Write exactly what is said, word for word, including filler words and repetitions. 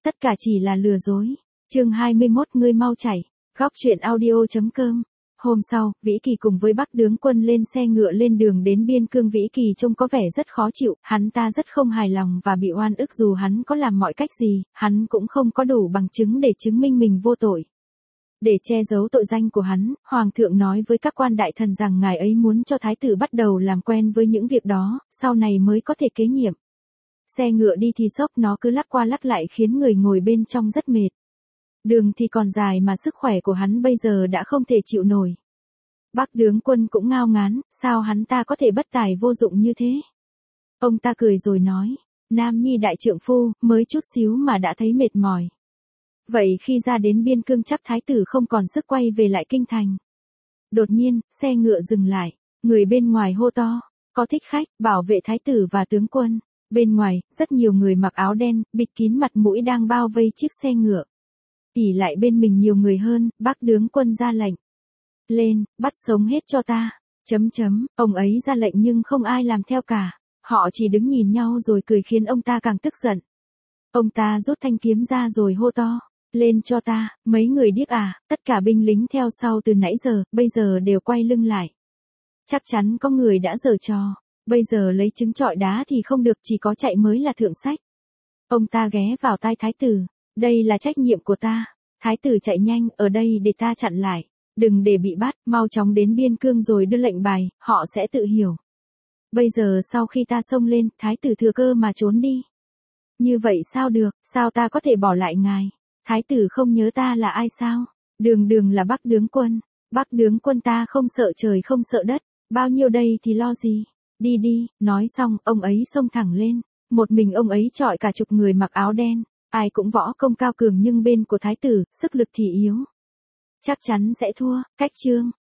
tất cả chỉ là lừa dối. Chương hai mươi mốt ngươi mau chạy. Góc truyện audio chấm com. Hôm sau, Vĩ Kỳ cùng với Bắc tướng quân lên xe ngựa lên đường đến biên cương. Vĩ Kỳ trông có vẻ rất khó chịu, hắn ta rất không hài lòng và bị oan ức dù hắn có làm mọi cách gì, hắn cũng không có đủ bằng chứng để chứng minh mình vô tội. Để che giấu tội danh của hắn, Hoàng thượng nói với các quan đại thần rằng ngài ấy muốn cho thái tử bắt đầu làm quen với những việc đó, sau này mới có thể kế nhiệm. Xe ngựa đi thì sốc nó cứ lắc qua lắc lại khiến người ngồi bên trong rất mệt. Đường thì còn dài mà sức khỏe của hắn bây giờ đã không thể chịu nổi. Bắc tướng quân cũng ngao ngán, sao hắn ta có thể bất tài vô dụng như thế? Ông ta cười rồi nói, Nam Nhi đại trượng phu, mới chút xíu mà đã thấy mệt mỏi. Vậy khi ra đến biên cương chắc thái tử không còn sức quay về lại kinh thành. Đột nhiên, xe ngựa dừng lại, người bên ngoài hô to, có thích khách, bảo vệ thái tử và tướng quân. Bên ngoài, rất nhiều người mặc áo đen, bịt kín mặt mũi đang bao vây chiếc xe ngựa. ỉ lại bên mình nhiều người hơn, Bắc tướng quân ra lệnh. Lên, bắt sống hết cho ta. Chấm chấm, ông ấy ra lệnh nhưng không ai làm theo cả. Họ chỉ đứng nhìn nhau rồi cười khiến ông ta càng tức giận. Ông ta rút thanh kiếm ra rồi hô to. Lên cho ta, mấy người điếc à, tất cả binh lính theo sau từ nãy giờ, bây giờ đều quay lưng lại. Chắc chắn có người đã giở trò. Bây giờ lấy trứng trọi đá thì không được, chỉ có chạy mới là thượng sách. Ông ta ghé vào tai thái tử. Đây là trách nhiệm của ta. Thái tử chạy nhanh, ở đây để ta chặn lại. Đừng để bị bắt, mau chóng đến biên cương rồi đưa lệnh bài, họ sẽ tự hiểu. Bây giờ sau khi ta xông lên, thái tử thừa cơ mà trốn đi. Như vậy sao được, sao ta có thể bỏ lại ngài? Thái tử không nhớ ta là ai sao? Đường đường là Bắc tướng quân. Bắc tướng quân ta không sợ trời không sợ đất. Bao nhiêu đây thì lo gì? Đi đi, nói xong, ông ấy xông thẳng lên. Một mình ông ấy chọi cả chục người mặc áo đen. Ai cũng võ công cao cường nhưng bên của thái tử, sức lực thì yếu. Chắc chắn sẽ thua. Cách chương.